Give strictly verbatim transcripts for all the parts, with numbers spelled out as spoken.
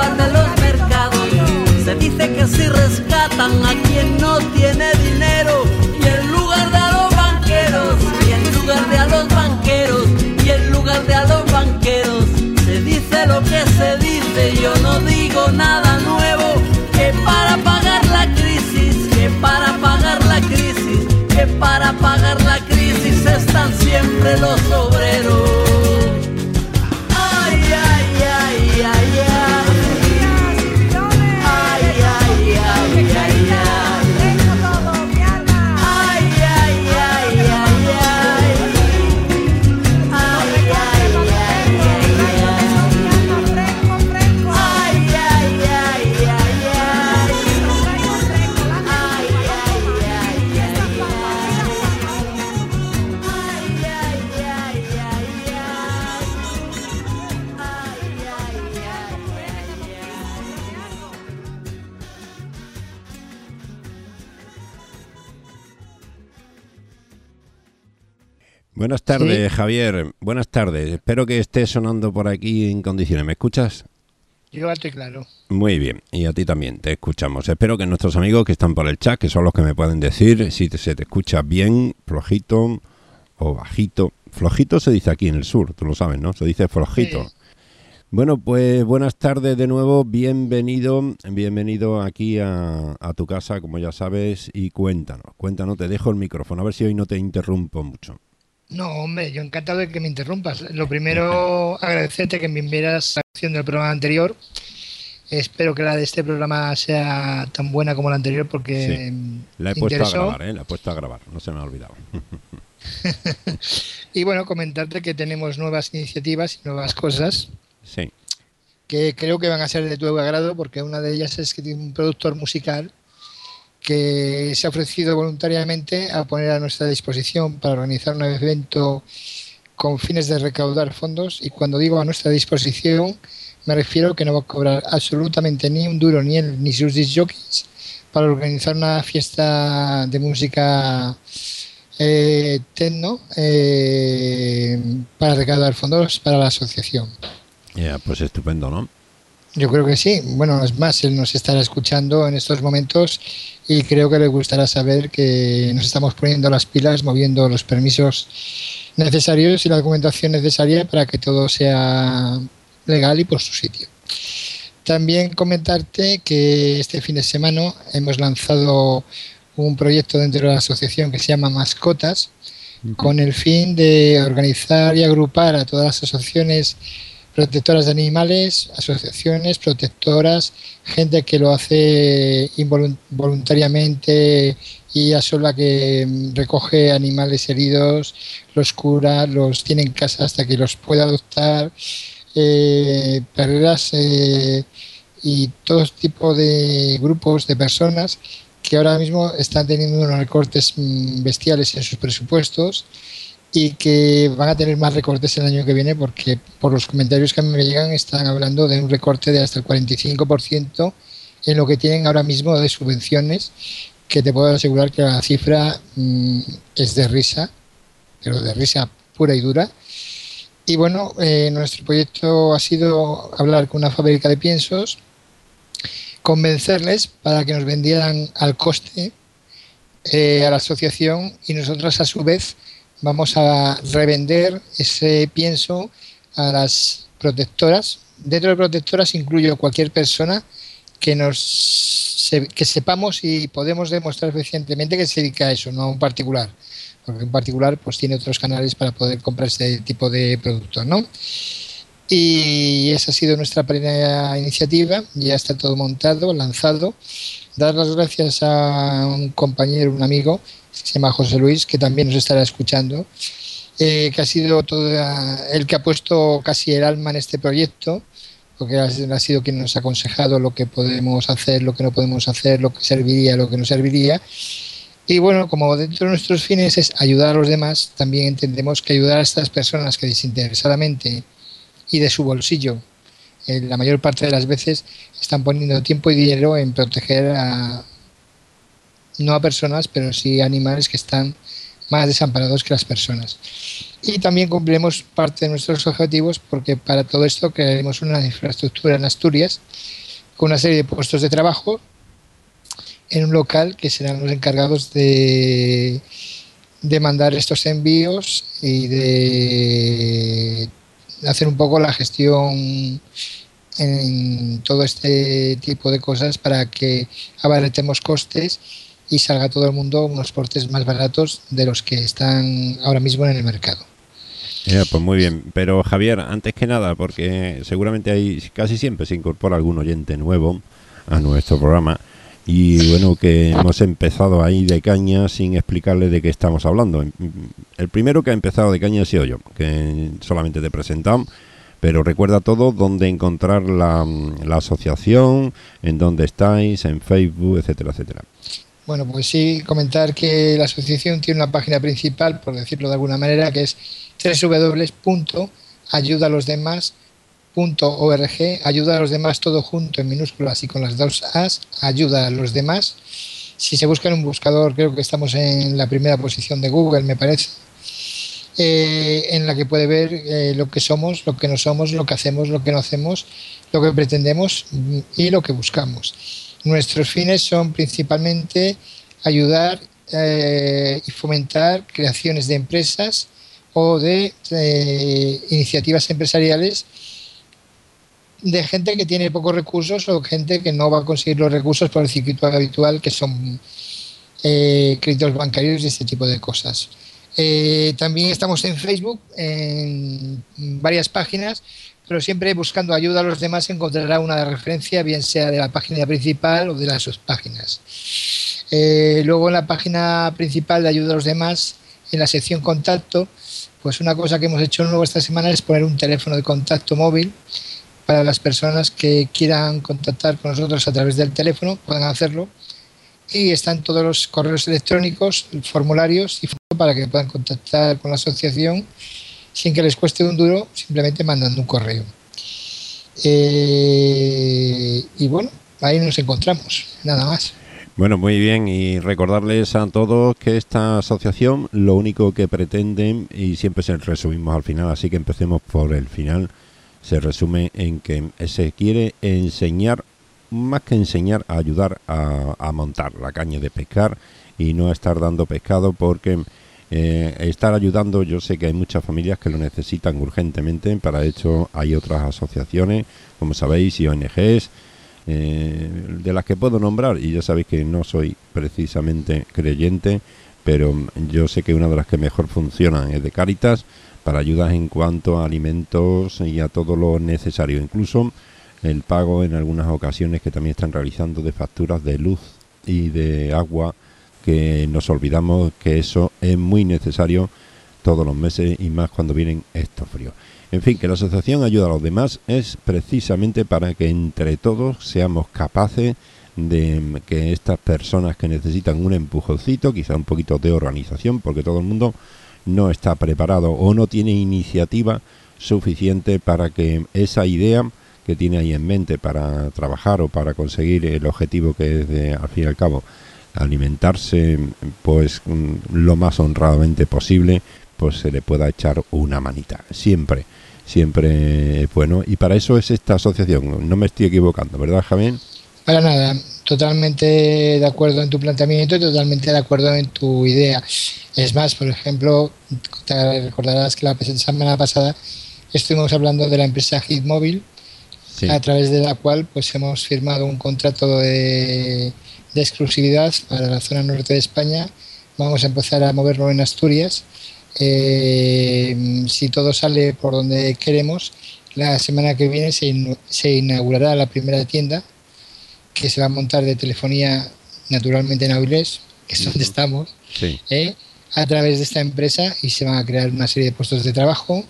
pan de los mercados. Se dice que si rescatan a quien no tiene dinero, y en lugar de a los banqueros, y en lugar de a los banqueros, y en lugar de a los banqueros, se dice lo que se dice. Yo no digo nada nuevo, que para pagar la crisis, que para pagar la crisis, que para pagar la crisis están siempre los obreros. Ay, ay, ay, ay, ay. Buenas tardes, ¿Sí? Javier. Buenas tardes. Espero que esté sonando por aquí en condiciones. ¿Me escuchas? Yo alto y claro. Muy bien. Y a ti también te escuchamos. Espero que nuestros amigos que están por el chat, que son los que me pueden decir si te, se te escucha bien, flojito o bajito. Flojito se dice aquí en el sur, tú lo sabes, ¿no? Se dice flojito. Sí. Bueno, pues buenas tardes de nuevo. Bienvenido, bienvenido aquí a, a tu casa, como ya sabes. Y cuéntanos, cuéntanos. Te dejo el micrófono. A ver si hoy no te interrumpo mucho. No, hombre, yo encantado de que me interrumpas. Lo primero, agradecerte que me enviaras la acción del programa anterior. Espero que la de este programa sea tan buena como la anterior porque sí. La he me puesto interesó. a grabar, ¿eh? La he puesto a grabar, no se me ha olvidado. Y bueno, comentarte que tenemos nuevas iniciativas y nuevas cosas. Sí. Que creo que van a ser de tu agrado porque una de ellas es que tiene un productor musical que se ha ofrecido voluntariamente a poner a nuestra disposición para organizar un evento con fines de recaudar fondos, y cuando digo a nuestra disposición me refiero que no va a cobrar absolutamente ni un duro ni él ni sus disc jockeys para organizar una fiesta de música eh, techno eh, para recaudar fondos para la asociación. Ya, yeah, pues estupendo, ¿no? Yo creo que sí. Bueno, es más, él nos estará escuchando en estos momentos y creo que le gustará saber que nos estamos poniendo las pilas, moviendo los permisos necesarios y la documentación necesaria para que todo sea legal y por su sitio. También comentarte que este fin de semana hemos lanzado un proyecto dentro de la asociación que se llama Mascotas, uh-huh, con el fin de organizar y agrupar a todas las asociaciones protectoras de animales, asociaciones protectoras, gente que lo hace involuntariamente y a sola, que recoge animales heridos, los cura, los tiene en casa hasta que los pueda adoptar, eh, perreras eh, y todo tipo de grupos de personas que ahora mismo están teniendo unos recortes bestiales en sus presupuestos y que van a tener más recortes el año que viene porque por los comentarios que a mí me llegan están hablando de un recorte de hasta el cuarenta y cinco por ciento en lo que tienen ahora mismo de subvenciones, que te puedo asegurar que la cifra mmm, es de risa, pero de risa pura y dura. Y bueno, eh, nuestro proyecto ha sido hablar con una fábrica de piensos, convencerles para que nos vendieran al coste eh, a la asociación, y nosotros a su vez vamos a revender ese pienso a las protectoras. Dentro de protectoras incluyo cualquier persona que nos se, que sepamos y podemos demostrar fehacientemente que se dedica a eso, no a un particular, porque un particular pues tiene otros canales para poder comprar este tipo de productos, ¿no? Y esa ha sido nuestra primera iniciativa. Ya está todo montado, lanzado. Dar las gracias a un compañero, un amigo, que se llama José Luis, que también nos estará escuchando, eh, que ha sido todo el que ha puesto casi el alma en este proyecto, porque ha, ha sido quien nos ha aconsejado lo que podemos hacer, lo que no podemos hacer, lo que serviría, lo que no serviría. Y bueno, como dentro de nuestros fines es ayudar a los demás, también entendemos que ayudar a estas personas que desinteresadamente y de su bolsillo, eh, la mayor parte de las veces están poniendo tiempo y dinero en proteger a, no a personas, pero sí a animales que están más desamparados que las personas. Y también cumpliremos parte de nuestros objetivos porque para todo esto crearemos una infraestructura en Asturias con una serie de puestos de trabajo en un local que serán los encargados de, de mandar estos envíos y de hacer un poco la gestión en todo este tipo de cosas para que abaratemos costes y salga todo el mundo unos portes más baratos de los que están ahora mismo en el mercado. Ya, pues muy bien, pero Javier, antes que nada, porque seguramente hay casi siempre se incorpora algún oyente nuevo a nuestro programa y bueno, que hemos empezado ahí de caña sin explicarle de qué estamos hablando. El primero que ha empezado de caña ha sido yo, que solamente te he presentado, pero recuerda todo, dónde encontrar la, la asociación, en dónde estáis, en Facebook, etcétera, etcétera. Bueno, pues sí, comentar que la asociación tiene una página principal, por decirlo de alguna manera, que es doble u doble u doble u punto ayuda a los demás punto org, ayuda a los demás todo junto en minúsculas y con las dos as, ayuda a los demás. Si se busca en un buscador, creo que estamos en la primera posición de Google, me parece, eh, en la que puede ver eh, lo que somos, lo que no somos, lo que hacemos, lo que no hacemos, lo que pretendemos y lo que buscamos. Nuestros fines son principalmente ayudar eh, y fomentar creaciones de empresas o de eh, iniciativas empresariales de gente que tiene pocos recursos o gente que no va a conseguir los recursos por el circuito habitual, que son eh, créditos bancarios y este tipo de cosas. Eh, también estamos en Facebook, en varias páginas, pero siempre buscando ayuda a los demás encontrará una referencia, bien sea de la página principal o de las subpáginas. Eh, luego en la página principal de ayuda a los demás, en la sección contacto, pues una cosa que hemos hecho nuevo esta semana es poner un teléfono de contacto móvil para las personas que quieran contactar con nosotros a través del teléfono, puedan hacerlo. Y están todos los correos electrónicos, formularios y para que puedan contactar con la asociación sin que les cueste un duro, simplemente mandando un correo. Eh, y bueno, ahí nos encontramos, nada más. Bueno, muy bien, y recordarles a todos que esta asociación lo único que pretende, y siempre se resumimos al final, así que empecemos por el final, se resume en que se quiere enseñar, más que enseñar, a ayudar a, a montar la caña de pescar y no a estar dando pescado, porque eh, estar ayudando, yo sé que hay muchas familias que lo necesitan urgentemente, para hecho hay otras asociaciones, como sabéis, y O N Ges, eh, de las que puedo nombrar, y ya sabéis que no soy precisamente creyente, pero yo sé que una de las que mejor funcionan es de Cáritas, para ayudas en cuanto a alimentos y a todo lo necesario, incluso el pago en algunas ocasiones que también están realizando de facturas de luz y de agua, que nos olvidamos que eso es muy necesario todos los meses y más cuando vienen estos fríos. En fin, que la asociación Ayuda a los Demás es precisamente para que entre todos seamos capaces de que estas personas que necesitan un empujoncito, quizá un poquito de organización, porque todo el mundo no está preparado o no tiene iniciativa suficiente para que esa idea que tiene ahí en mente para trabajar o para conseguir el objetivo que es de, al fin y al cabo, alimentarse pues lo más honradamente posible, pues se le pueda echar una manita. Siempre, siempre es bueno, y para eso es esta asociación. No me estoy equivocando, ¿verdad, Javier? Para nada, totalmente de acuerdo en tu planteamiento y totalmente de acuerdo en tu idea. Es más, por ejemplo, te recordarás que la semana pasada estuvimos hablando de la empresa Hitmóvil, sí, a través de la cual pues hemos firmado un contrato de, de exclusividad para la zona norte de España. Vamos a empezar a moverlo en Asturias. Eh, si todo sale por donde queremos, la semana que viene se, in, se inaugurará la primera tienda que se va a montar de telefonía, naturalmente en Avilés, que es donde estamos, sí, eh, a través de esta empresa, y se van a crear una serie de puestos de trabajo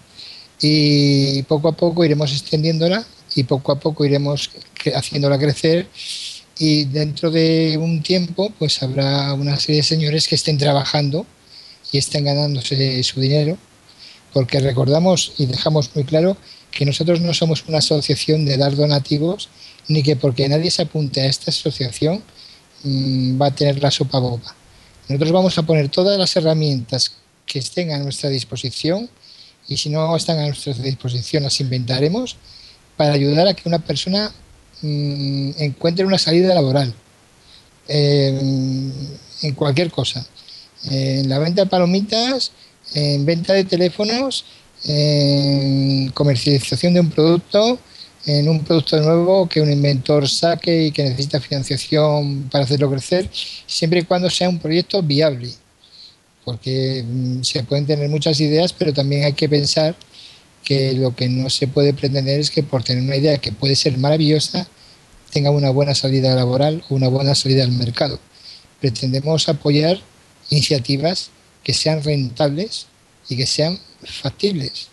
y poco a poco iremos extendiéndola y poco a poco iremos haciéndola crecer, y dentro de un tiempo pues habrá una serie de señores que estén trabajando y estén ganándose su dinero, porque recordamos y dejamos muy claro que nosotros no somos una asociación de dar donativos, ni que porque nadie se apunte a esta asociación mmm, va a tener la sopa boba. Nosotros vamos a poner todas las herramientas que estén a nuestra disposición, y si no están a nuestra disposición las inventaremos, para ayudar a que una persona mmm, encuentre una salida laboral eh, en cualquier cosa, eh, en la venta de palomitas, en venta de teléfonos, en comercialización de un producto, en un producto nuevo que un inventor saque y que necesita financiación para hacerlo crecer, siempre y cuando sea un proyecto viable, porque mmm, se pueden tener muchas ideas, pero también hay que pensar que lo que no se puede pretender es que por tener una idea que puede ser maravillosa tenga una buena salida laboral o una buena salida al mercado. Pretendemos apoyar iniciativas que sean rentables y que sean factibles.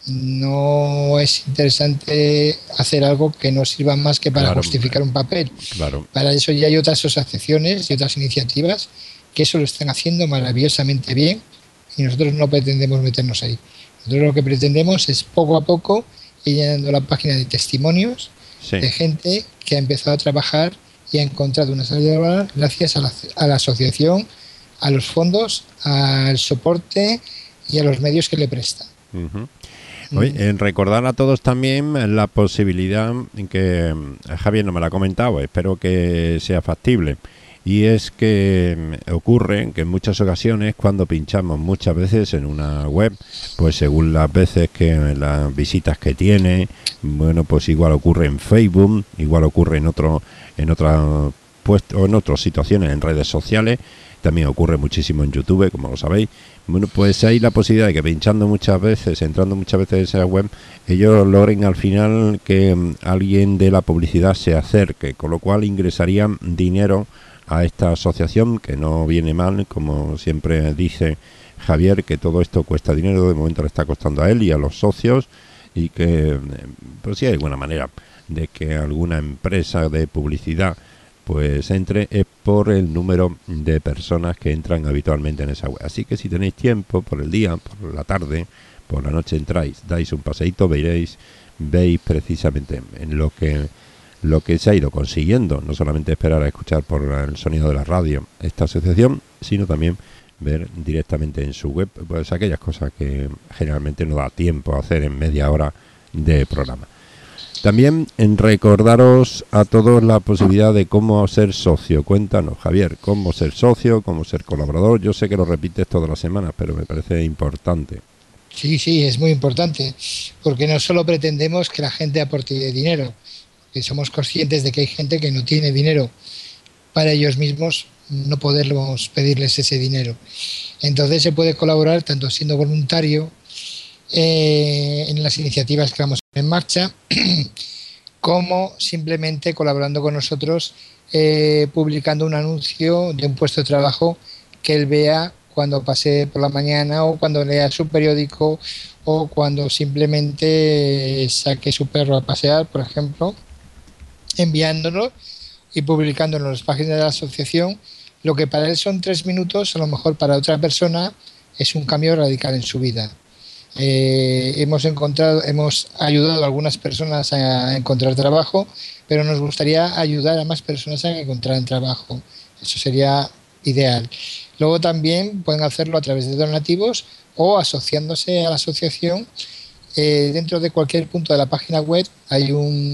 No es interesante hacer algo que no sirva más que para claro, justificar un papel. Claro. Para eso ya hay otras asociaciones y otras iniciativas que eso lo están haciendo maravillosamente bien, y nosotros no pretendemos meternos ahí. Nosotros lo que pretendemos es poco a poco ir llenando la página de testimonios sí. de gente que ha empezado a trabajar y ha encontrado una salida laboral gracias a la, a la asociación, a los fondos, al soporte y a los medios que le prestan. Uh-huh. Oye, en recordar a todos también la posibilidad que Javier no me la ha comentado, espero que sea factible, y es que ocurre que en muchas ocasiones cuando pinchamos muchas veces en una web, pues según las veces que las visitas que tiene, bueno, pues igual ocurre en Facebook, igual ocurre en otro en otra puesto o en otras situaciones en redes sociales, también ocurre muchísimo en YouTube, como lo sabéis. Bueno, pues hay la posibilidad de que pinchando muchas veces, entrando muchas veces en esa web, ellos logren al final que alguien de la publicidad se acerque, con lo cual ingresarían dinero a esta asociación, que no viene mal, como siempre dice Javier, que todo esto cuesta dinero, de momento le está costando a él y a los socios, y que pues sí hay alguna manera de que alguna empresa de publicidad pues entre es por el número de personas que entran habitualmente en esa web. Así que si tenéis tiempo por el día, por la tarde, por la noche entráis, dais un paseíto, veréis, veis precisamente en lo que lo que se ha ido consiguiendo, no solamente esperar a escuchar por el sonido de la radio esta asociación, sino también ver directamente en su web pues aquellas cosas que generalmente no da tiempo a hacer en media hora de programa. También en recordaros a todos la posibilidad de cómo ser socio. Cuéntanos, Javier, cómo ser socio, cómo ser colaborador. Yo sé que lo repites todas las semanas, pero me parece importante. Sí, sí, es muy importante, porque no solo pretendemos que la gente aporte dinero, que somos conscientes de que hay gente que no tiene dinero para ellos mismos, no podemos pedirles ese dinero. Entonces se puede colaborar tanto siendo voluntario eh, en las iniciativas que vamos en marcha, como simplemente colaborando con nosotros, eh, publicando un anuncio de un puesto de trabajo que él vea cuando pase por la mañana, o cuando lea su periódico, o cuando simplemente saque su perro a pasear, por ejemplo, enviándolo y publicándolo en las páginas de la asociación. Lo que para él son tres minutos, a lo mejor para otra persona es un cambio radical en su vida. Eh, hemos encontrado, hemos ayudado a algunas personas a encontrar trabajo, pero nos gustaría ayudar a más personas a encontrar trabajo. Eso sería ideal. Luego también pueden hacerlo a través de donativos o asociándose a la asociación. Eh, dentro de cualquier punto de la página web hay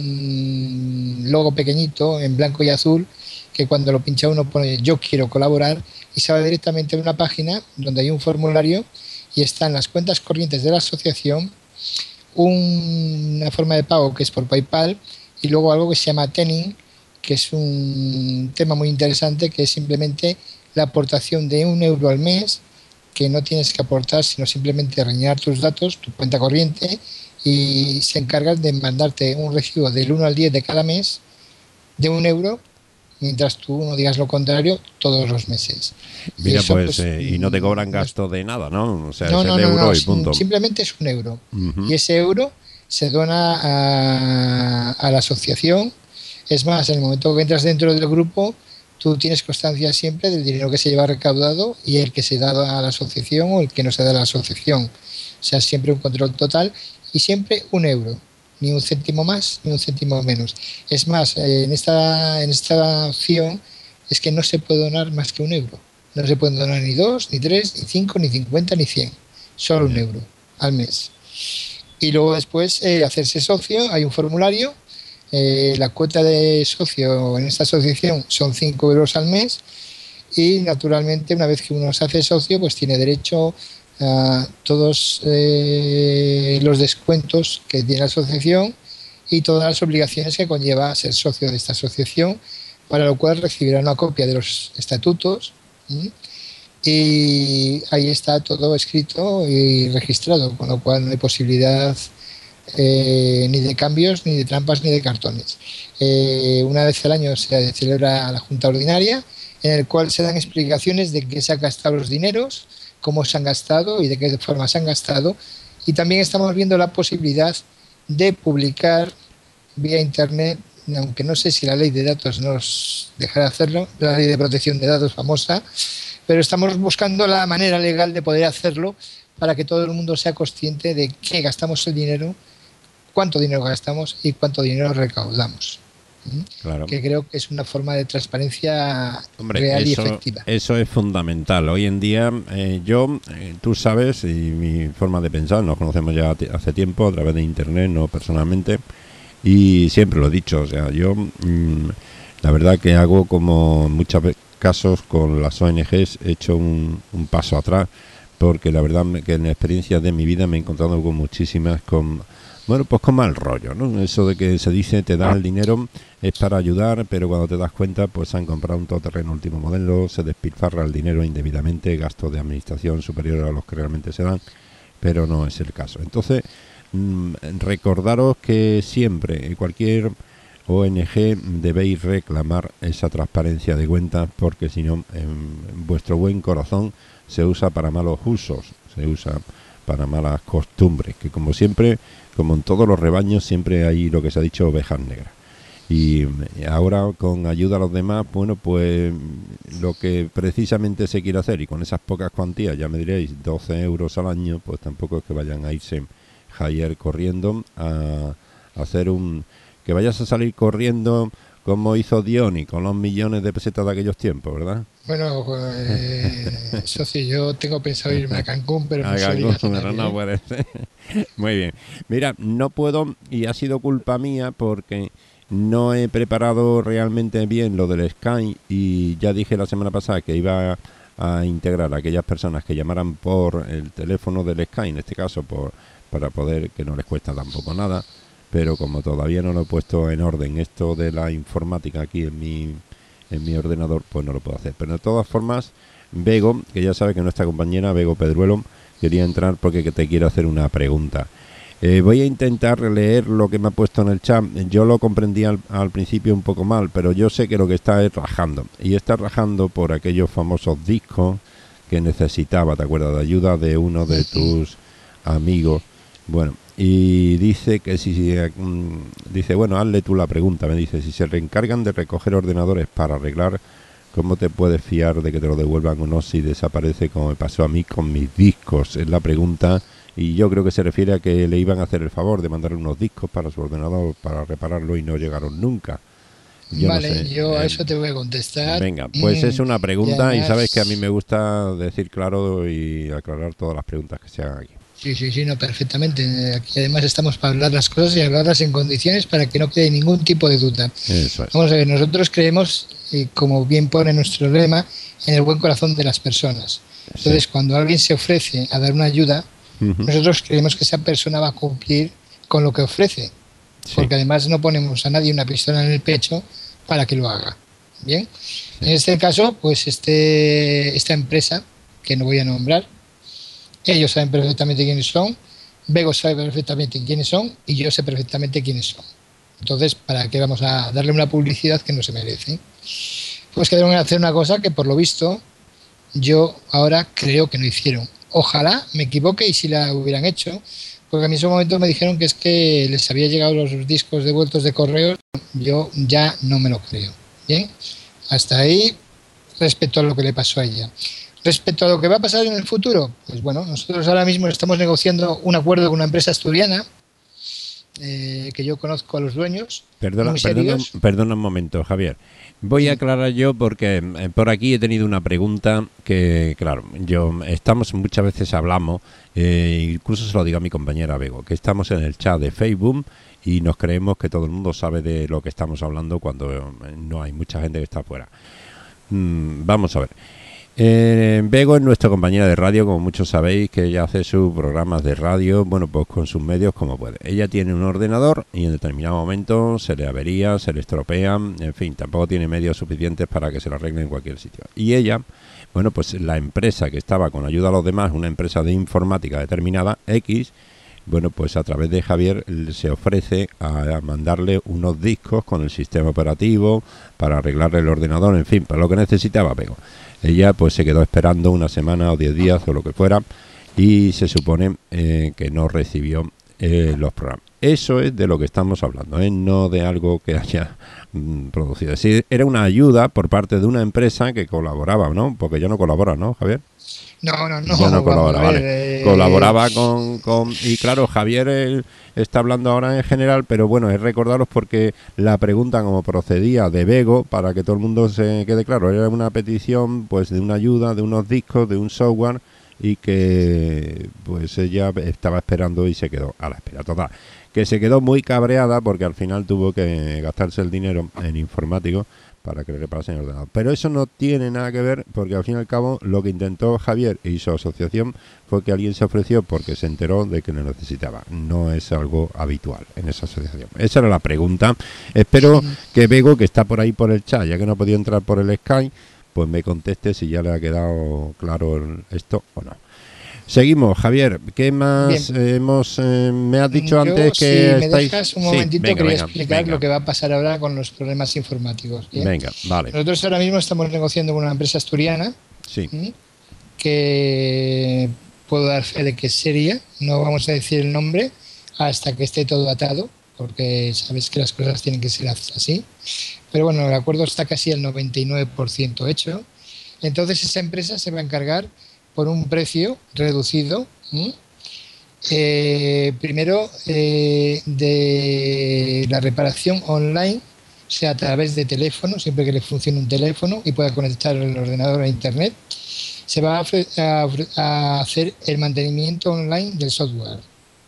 un logo pequeñito en blanco y azul que cuando lo pincha uno pone yo quiero colaborar, y se va directamente a una página donde hay un formulario y están las cuentas corrientes de la asociación, un, una forma de pago que es por PayPal, y luego algo que se llama Tening, que es un tema muy interesante, que es simplemente la aportación de un euro al mes, que no tienes que aportar, sino simplemente rellenar tus datos, tu cuenta corriente, y se encargan de mandarte un recibo del uno al diez de cada mes de un euro, mientras tú no digas lo contrario todos los meses. Mira, y eso, pues, pues eh, y no te cobran gasto de nada, ¿no? O sea, no, es no, el no, euro no, y punto. Simplemente es un euro. Uh-huh. Y ese euro se dona a, a la asociación. Es más, en el momento que entras dentro del grupo, tú tienes constancia siempre del dinero que se lleva recaudado y el que se da a la asociación o el que no se da a la asociación. O sea, siempre un control total y siempre un euro. Ni un céntimo más, ni un céntimo menos. Es más, en esta, en esta opción es que no se puede donar más que un euro. No se pueden donar ni dos, ni tres, ni cinco, ni cincuenta, ni cien. Solo un euro al mes. Y luego después eh, hacerse socio, hay un formulario. Eh, la cuota de socio en esta asociación son cinco euros al mes. Y naturalmente, una vez que uno se hace socio, pues tiene derecho a todos eh, los descuentos que tiene la asociación y todas las obligaciones que conlleva ser socio de esta asociación, para lo cual recibirá una copia de los estatutos. ¿sí? Y ahí está todo escrito y registrado, con lo cual no hay posibilidad eh, ni de cambios, ni de trampas, ni de cartones. Eh, una vez al año se celebra la Junta Ordinaria, en el cual se dan explicaciones de qué se han gastado los dineros, cómo se han gastado y de qué forma se han gastado. Y también estamos viendo la posibilidad de publicar vía internet, aunque no sé si la ley de datos nos dejará hacerlo, la ley de protección de datos famosa, pero estamos buscando la manera legal de poder hacerlo para que todo el mundo sea consciente de qué gastamos el dinero, cuánto dinero gastamos y cuánto dinero recaudamos. Claro. Que creo que es una forma de transparencia Hombre, real eso, y efectiva. Eso es fundamental. Hoy en día, eh, yo, eh, tú sabes, y mi forma de pensar, nos conocemos ya hace tiempo a través de internet, no personalmente, y siempre lo he dicho, o sea, yo mmm, la verdad que hago como en muchos casos con las O N Ges, he hecho un, un paso atrás, porque la verdad que en experiencias de mi vida me he encontrado con muchísimas, con Bueno, pues con mal rollo, ¿no? Eso de que se dice, te dan el dinero, es para ayudar, pero cuando te das cuenta, pues han comprado un todoterreno último modelo, se despilfarra el dinero indebidamente, gastos de administración superiores a los que realmente se dan, pero no es el caso. Entonces, mmm, recordaros que siempre, en cualquier O N Ge, debéis reclamar esa transparencia de cuentas, porque si no, en vuestro buen corazón se usa para malos usos, se usa para malas costumbres, que como siempre, como en todos los rebaños, siempre hay lo que se ha dicho, ovejas negras. Y ahora, con ayuda a los demás, bueno, pues lo que precisamente se quiere hacer, y con esas pocas cuantías, ya me diréis, doce euros al año, pues tampoco es que vayan a irse Javier corriendo a, a hacer un... que vayas a salir corriendo como hizo Diony con los millones de pesetas de aquellos tiempos, ¿verdad? Bueno, eh, socio, yo tengo pensado irme a Cancún, pero no a Cancún, pero no puede ser. Muy bien. Mira, no puedo, y ha sido culpa mía, porque no he preparado realmente bien lo del Sky, y ya dije la semana pasada que iba a, a integrar a aquellas personas que llamaran por el teléfono del Sky, en este caso, por para poder, que no les cuesta tampoco nada, pero como todavía no lo he puesto en orden esto de la informática aquí en mi en mi ordenador, pues no lo puedo hacer. Pero de todas formas, Bego, que ya sabe que nuestra compañera Bego Pedruelo quería entrar porque te quiero hacer una pregunta. Eh, voy a intentar leer lo que me ha puesto en el chat. Yo lo comprendí al, al principio un poco mal, pero yo sé que lo que está es rajando. Y está rajando por aquellos famosos discos que necesitaba, ¿te acuerdas? De ayuda de uno de tus amigos. Bueno, y dice que si, si um, dice, bueno, hazle tú la pregunta, me dice, si se reencargan de recoger ordenadores para arreglar, ¿cómo te puedes fiar de que te lo devuelvan o no si desaparece, como me pasó a mí con mis discos? Es la pregunta, y yo creo que se refiere a que le iban a hacer el favor de mandarle unos discos para su ordenador para repararlo y no llegaron nunca. Yo vale, no sé, yo a eh, eso te voy a contestar. Venga, pues es una pregunta, y, además, y sabes que a mí me gusta decir claro y aclarar todas las preguntas que se hagan aquí. Sí, sí, sí, no, perfectamente. Aquí además estamos para hablar las cosas y hablarlas en condiciones para que no quede ningún tipo de duda. Eso es. Vamos a ver, nosotros creemos, eh, como bien pone nuestro lema, en el buen corazón de las personas. Entonces, sí, cuando alguien se ofrece a dar una ayuda, uh-huh, nosotros creemos que esa persona va a cumplir con lo que ofrece. Sí. Porque además no ponemos a nadie una pistola en el pecho para que lo haga. Bien. Sí. En este caso, pues este esta empresa, que no voy a nombrar, ellos saben perfectamente quiénes son, Bego sabe perfectamente quiénes son y yo sé perfectamente quiénes son. Entonces, ¿para qué vamos a darle una publicidad que no se merece? Pues que deben hacer una cosa que por lo visto yo ahora creo que no hicieron. Ojalá me equivoque y si la hubieran hecho, porque a mí en ese momento me dijeron que es que les había llegado los discos devueltos de correo. Yo ya no me lo creo. Bien, hasta ahí respecto a lo que le pasó a ella. Respecto a lo que va a pasar en el futuro, pues bueno, nosotros ahora mismo estamos negociando un acuerdo con una empresa asturiana eh, que yo conozco a los dueños. Perdona, muy perdona, serios. perdona un momento, Javier. Voy a aclarar yo porque eh, por aquí he tenido una pregunta que, claro, yo estamos muchas veces hablamos, eh, incluso se lo digo a mi compañera Bego, que estamos en el chat de Facebook y nos creemos que todo el mundo sabe de lo que estamos hablando cuando eh, no hay mucha gente que está afuera. Mm, vamos a ver. Eh, Bego es nuestra compañera de radio, como muchos sabéis, que ella hace sus programas de radio, bueno, pues con sus medios como puede. Ella tiene un ordenador y en determinado momento se le avería, se le estropea, en fin, tampoco tiene medios suficientes para que se lo arregle en cualquier sitio. Y ella, bueno, pues la empresa que estaba con ayuda a los demás, una empresa de informática determinada, X, bueno, pues a través de Javier se ofrece a mandarle unos discos con el sistema operativo para arreglarle el ordenador, en fin, para lo que necesitaba Bego. Ella pues se quedó esperando una semana o diez días o lo que fuera y se supone eh, que no recibió eh, los programas. Eso es de lo que estamos hablando, ¿eh? No de algo que haya mm, producido. Es decir, era una ayuda por parte de una empresa que colaboraba, ¿no? Porque ya no colabora, ¿no, Javier? No, no, no. Ya no colabora, ver, vale. Eh... Colaboraba con, con... Y claro, Javier él, está hablando ahora en general, pero bueno, es recordaros porque la pregunta como procedía de Bego, para que todo el mundo se quede claro, era una petición pues de una ayuda, de unos discos, de un software, y que pues ella estaba esperando y se quedó a la espera. Total, que se quedó muy cabreada porque al final tuvo que gastarse el dinero en informático para que le reparasen el ordenador. Pero eso no tiene nada que ver porque al fin y al cabo lo que intentó Javier y su asociación fue que alguien se ofreció porque se enteró de que lo necesitaba. No es algo habitual en esa asociación. Esa era la pregunta. Espero que Bego, que está por ahí por el chat, ya que no ha podido entrar por el Skype, pues me conteste si ya le ha quedado claro esto o no. Seguimos, Javier. ¿Qué más Bien. hemos? Eh, me has dicho Yo, antes que si estáis... me dejas un momentito, sí, venga, quería venga, explicar venga. lo que va a pasar ahora con los problemas informáticos. ¿Bien? Venga, vale. Nosotros ahora mismo estamos negociando con una empresa asturiana, sí. ¿sí? que puedo dar fe de que es seria. No vamos a decir el nombre hasta que esté todo atado, porque sabes que las cosas tienen que ser así. Pero bueno, el acuerdo está casi al noventa y nueve por ciento hecho. Entonces esa empresa se va a encargar por un precio reducido, ¿sí? eh, primero eh, de la reparación online, o sea, a través de teléfono, siempre que le funcione un teléfono y pueda conectar el ordenador a internet, se va a, a, a hacer el mantenimiento online del software.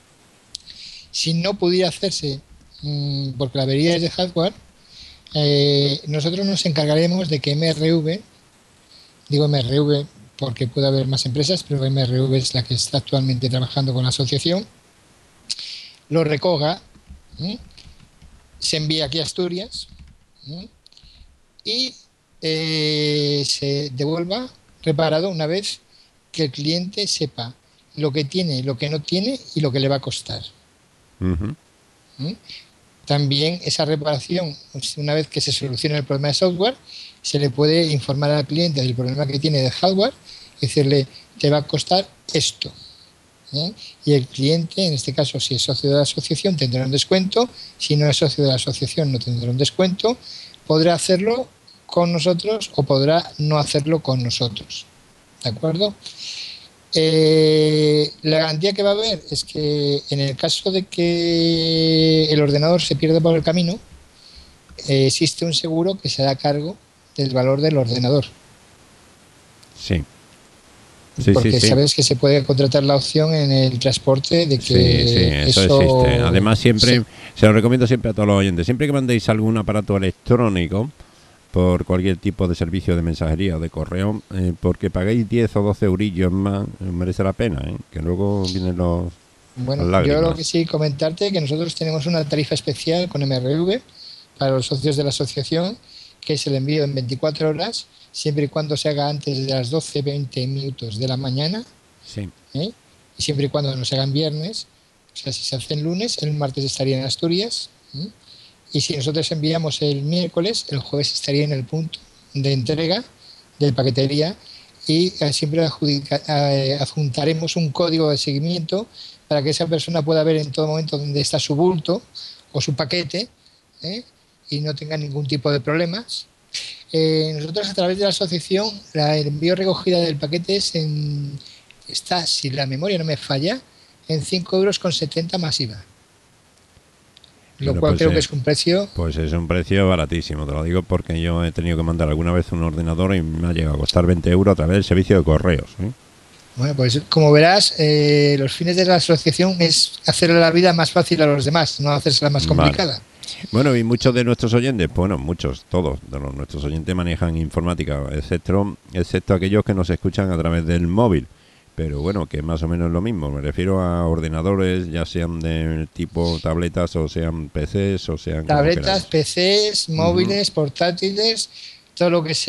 Si no pudiera hacerse mmm, porque la avería es de hardware, eh, nosotros nos encargaremos de que M R V, digo M R V porque puede haber más empresas, pero M R V es la que está actualmente trabajando con la asociación, lo recoja, ¿sí? Se envía aquí a Asturias, ¿sí? y eh, se devuelva reparado una vez que el cliente sepa lo que tiene, lo que no tiene y lo que le va a costar. Uh-huh. ¿Sí? También esa reparación, una vez que se solucione el problema de software, se le puede informar al cliente del problema que tiene de hardware y decirle, te va a costar esto. ¿Eh? Y el cliente, en este caso, si es socio de la asociación, tendrá un descuento. Si no es socio de la asociación, no tendrá un descuento. Podrá hacerlo con nosotros o podrá no hacerlo con nosotros. ¿De acuerdo? Eh, la garantía que va a haber es que en el caso de que el ordenador se pierda por el camino, eh, existe un seguro que se da cargo del valor del ordenador. Sí. Sí, porque sí, sí. sabes que se puede contratar la opción en el transporte de que sí, sí, eso, eso existe. Además, siempre sí. se lo recomiendo siempre a todos los oyentes. Siempre que mandéis algún aparato electrónico por cualquier tipo de servicio de mensajería o de correo, eh, porque paguéis diez o doce eurillos más, merece la pena, ¿eh? Que luego vienen los Bueno, las yo lo que sí comentarte que nosotros tenemos una tarifa especial con M R V para los socios de la asociación, que es el envío en veinticuatro horas, siempre y cuando se haga antes de las doce veinte minutos de la mañana, sí. ¿eh? y siempre y cuando no se hagan viernes, o sea, si se hace el lunes, el martes estaría en Asturias, ¿eh? y si nosotros enviamos el miércoles, el jueves estaría en el punto de entrega de paquetería y eh, siempre adjudica, eh, adjuntaremos un código de seguimiento para que esa persona pueda ver en todo momento dónde está su bulto o su paquete, ¿eh? y no tenga ningún tipo de problemas. Eh, nosotros a través de la asociación la, el envío recogida del paquete es en, está, si la memoria no me falla, en cinco euros con setenta más I V A. Lo Bueno, cual pues, creo eh, que es un precio. Pues es un precio baratísimo, te lo digo porque yo he tenido que mandar alguna vez un ordenador y me ha llegado a costar veinte euros a través del servicio de correos, ¿eh? Bueno, pues como verás, eh, los fines de la asociación es hacerle la vida más fácil a los demás, no hacérsela más complicada. Vale. Bueno, y muchos de nuestros oyentes, bueno, muchos, todos de los, nuestros oyentes manejan informática, excepto, excepto aquellos que nos escuchan a través del móvil. Pero bueno, que más o menos es lo mismo. Me refiero a ordenadores, ya sean de tipo tabletas o sean P Cs o sean... Tabletas, P Cs, móviles, uh-huh. portátiles, todo lo que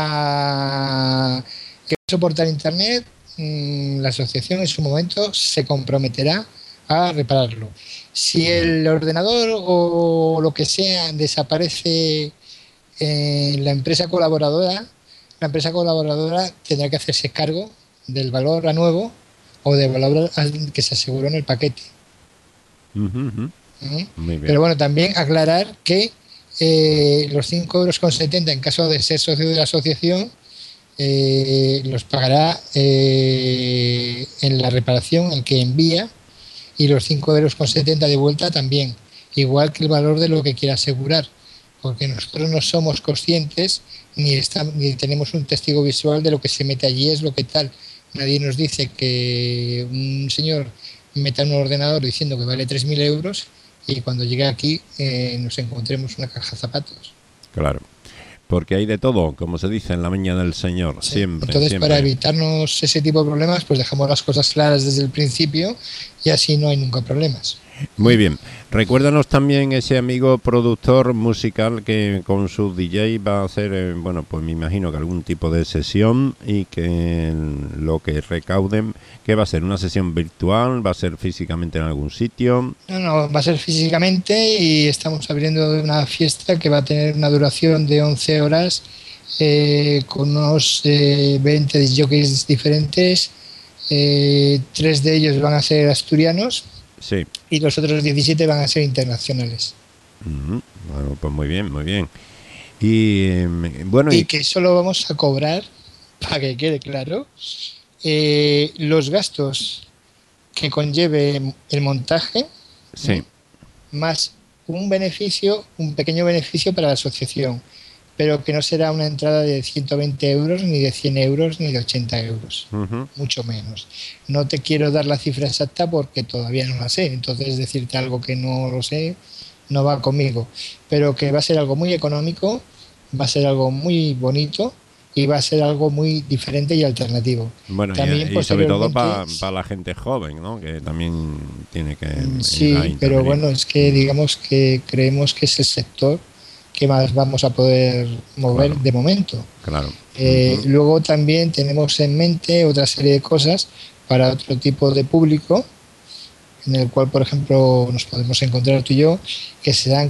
sea que soportar internet, mmm, la asociación en su momento se comprometerá a repararlo. Si el ordenador o lo que sea desaparece en la empresa colaboradora, la empresa colaboradora tendrá que hacerse cargo del valor a nuevo o del valor que se aseguró en el paquete. Uh-huh. ¿Eh? Pero bueno, también aclarar que eh, los cinco euros con setenta en caso de ser socio de la asociación eh, los pagará eh, en la reparación el que envía, y los cinco euros con setenta de vuelta también, igual que el valor de lo que quiera asegurar, porque nosotros no somos conscientes ni, está, ni tenemos un testigo visual de lo que se mete allí, es lo que tal. Nadie nos dice que un señor meta en un ordenador diciendo que vale tres mil euros y cuando llegue aquí eh, nos encontremos una caja de zapatos. Claro, porque hay de todo, como se dice en la viña del Señor, sí. siempre. Entonces, siempre. Para evitarnos ese tipo de problemas, pues dejamos las cosas claras desde el principio y así no hay nunca problemas. Muy bien. Recuérdanos también ese amigo productor musical que con su D J va a hacer, eh, bueno, pues me imagino que algún tipo de sesión y que lo que recauden, ¿qué va a ser? ¿Una sesión virtual? ¿Va a ser físicamente en algún sitio? No, no, va a ser físicamente y estamos abriendo una fiesta que va a tener una duración de once horas eh, con unos eh, veinte jockeys diferentes. Eh, tres de ellos van a ser asturianos. Sí. Y los otros diecisiete van a ser internacionales. Uh-huh. Bueno, pues muy bien, muy bien. Y eh, bueno, y, y que solo vamos a cobrar, para que quede claro, eh, los gastos que conlleve el montaje, sí, más un beneficio, un pequeño beneficio para la asociación, pero que no será una entrada de ciento veinte euros, ni de cien euros, ni de ochenta euros, uh-huh. mucho menos. No te quiero dar la cifra exacta porque todavía no la sé, entonces decirte algo que no lo sé no va conmigo, pero que va a ser algo muy económico, va a ser algo muy bonito y va a ser algo muy diferente y alternativo. Bueno, también, y, y sobre todo para pa la gente joven, ¿no? Que también tiene que... Sí, pero bueno, es que digamos que creemos que es el sector que más vamos a poder mover claro. de momento. Claro. Eh, uh-huh. Luego también tenemos en mente otra serie de cosas para otro tipo de público, en el cual, por ejemplo, nos podemos encontrar tú y yo, que se dan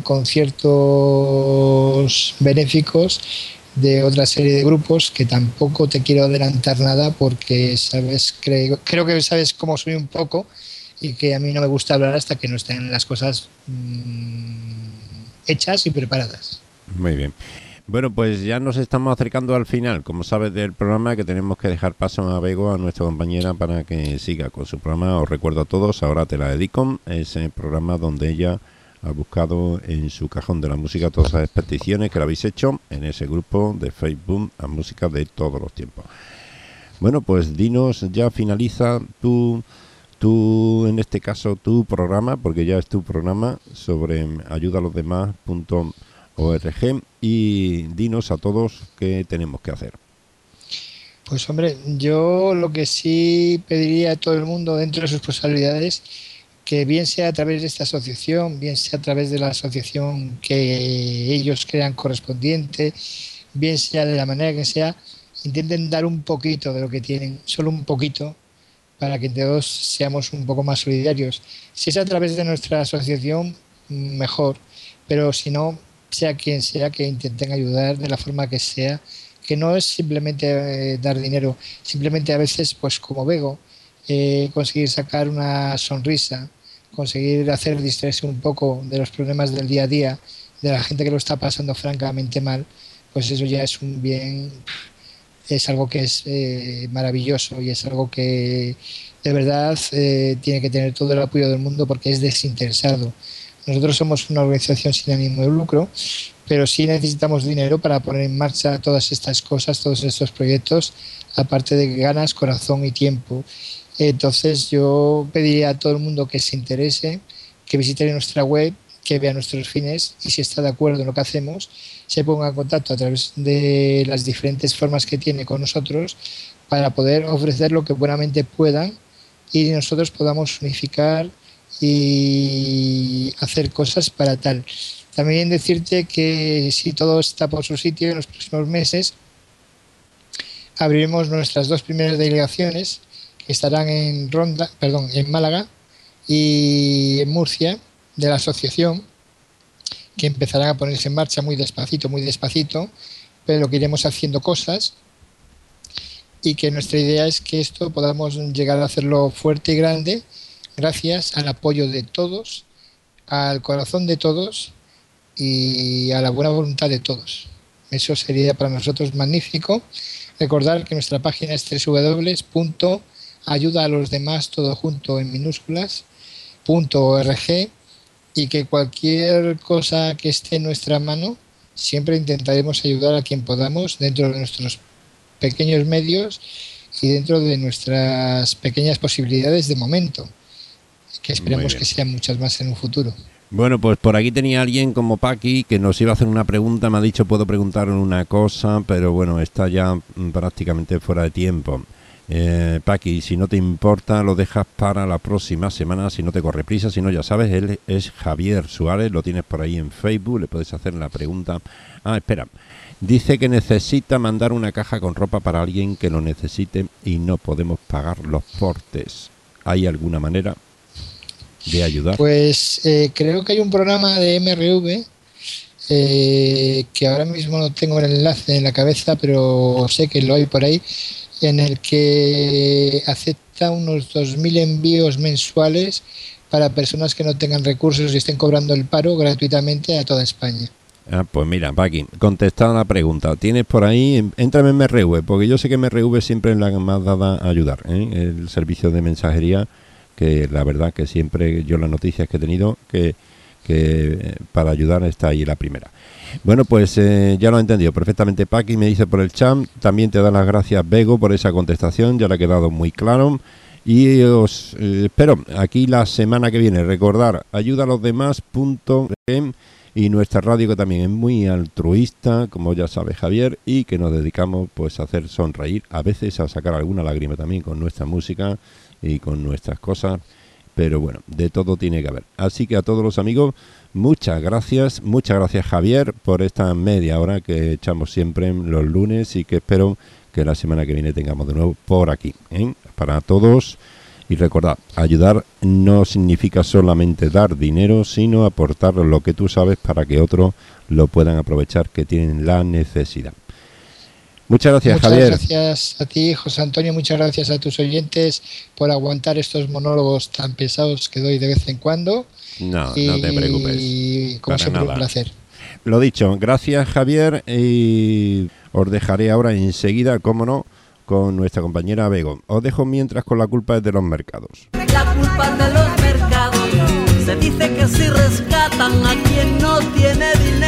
conciertos benéficos de otra serie de grupos que tampoco te quiero adelantar nada porque sabes, creo, creo que sabes cómo soy un poco y que a mí no me gusta hablar hasta que no estén las cosas mmm, hechas y preparadas. Muy bien. Bueno, pues ya nos estamos acercando al final, como sabes, del programa, que tenemos que dejar paso a Bego, a nuestra compañera, para que siga con su programa. Os recuerdo a todos, ahora te la dedico, ese programa donde ella ha buscado en su cajón de la música todas las peticiones que le habéis hecho en ese grupo de Facebook a música de todos los tiempos. Bueno, pues dinos, ya finaliza tu... Tú, en este caso, tu programa, porque ya es tu programa, sobre ayuda a los demás punto org, y dinos a todos qué tenemos que hacer. Pues hombre, yo lo que sí pediría a todo el mundo dentro de sus posibilidades, que bien sea a través de esta asociación, bien sea a través de la asociación que ellos crean correspondiente, bien sea de la manera que sea, intenten dar un poquito de lo que tienen, solo un poquito, para que todos seamos un poco más solidarios. Si es a través de nuestra asociación, mejor, pero si no, sea quien sea, que intenten ayudar de la forma que sea, que no es simplemente eh, dar dinero, simplemente a veces, pues como Bego, eh, conseguir sacar una sonrisa, conseguir hacer distraerse un poco de los problemas del día a día, de la gente que lo está pasando francamente mal, pues eso ya es un bien... es algo que es eh, maravilloso y es algo que de verdad eh, tiene que tener todo el apoyo del mundo porque es desinteresado. Nosotros somos una organización sin ánimo de lucro, pero sí necesitamos dinero para poner en marcha todas estas cosas, todos estos proyectos, aparte de ganas, corazón y tiempo. Entonces yo pediría a todo el mundo que se interese, que visite nuestra web, que vea nuestros fines y si está de acuerdo en lo que hacemos, se ponga en contacto a través de las diferentes formas que tiene con nosotros para poder ofrecer lo que buenamente puedan y nosotros podamos unificar y hacer cosas para tal. También decirte que si todo está por su sitio, en los próximos meses abriremos nuestras dos primeras delegaciones que estarán en Ronda, perdón, en Málaga y en Murcia, de la asociación, que empezarán a ponerse en marcha muy despacito, muy despacito, pero que iremos haciendo cosas y que nuestra idea es que esto podamos llegar a hacerlo fuerte y grande gracias al apoyo de todos, al corazón de todos y a la buena voluntad de todos. Eso sería para nosotros magnífico. Recordar que nuestra página es doble u doble u doble u punto ayuda a los demás todo junto en minúsculas punto org y que cualquier cosa que esté en nuestra mano siempre intentaremos ayudar a quien podamos dentro de nuestros pequeños medios y dentro de nuestras pequeñas posibilidades de momento, que esperemos que sean muchas más en un futuro. Bueno, pues por aquí tenía alguien como Paqui que nos iba a hacer una pregunta, me ha dicho puedo preguntar una cosa, pero bueno, está ya prácticamente fuera de tiempo. Eh, Paqui, si no te importa lo dejas para la próxima semana, si no te corre prisa, si no ya sabes, él es Javier Suárez, lo tienes por ahí en Facebook, le puedes hacer la pregunta. Ah, espera, dice que necesita mandar una caja con ropa para alguien que lo necesite y no podemos pagar los portes. ¿Hay alguna manera de ayudar? Pues eh, creo que hay un programa de M R V eh, que ahora mismo no tengo el enlace en la cabeza, pero sé que lo hay por ahí, en el que acepta unos dos mil envíos mensuales para personas que no tengan recursos y estén cobrando el paro gratuitamente a toda España. Ah, pues mira, Paqui, contestada la pregunta, tienes por ahí, entra en M R V, porque yo sé que M R V siempre es la más dada a ayudar, ¿eh? El servicio de mensajería, que la verdad que siempre yo las noticias que he tenido, que, que para ayudar está ahí la primera. Bueno, pues eh, ya lo he entendido perfectamente, Paqui, me dice por el chat, también te da las gracias, Bego, por esa contestación, ya le ha quedado muy claro. Y os eh, espero aquí la semana que viene. Recordar, ayuda a los demás punto em y nuestra radio, que también es muy altruista, como ya sabe Javier, y que nos dedicamos pues a hacer sonreír, a veces a sacar alguna lágrima también con nuestra música y con nuestras cosas, pero bueno, de todo tiene que haber. Así que a todos los amigos, muchas gracias, muchas gracias Javier por esta media hora que echamos siempre los lunes y que espero que la semana que viene tengamos de nuevo por aquí, ¿eh? Para todos. Y recordad, ayudar no significa solamente dar dinero, sino aportar lo que tú sabes para que otros lo puedan aprovechar, que tienen la necesidad. Muchas gracias, muchas Javier. Muchas gracias a ti, José Antonio. Muchas gracias a tus oyentes por aguantar estos monólogos tan pesados que doy de vez en cuando. No, y, no te preocupes. Y como para siempre, nada. un placer. Lo dicho, gracias, Javier. Y os dejaré ahora enseguida, cómo no, con nuestra compañera Bego. Os dejo mientras con La culpa es de los mercados. La culpa es de los mercados. Se dice que si rescatan a quien no tiene dinero.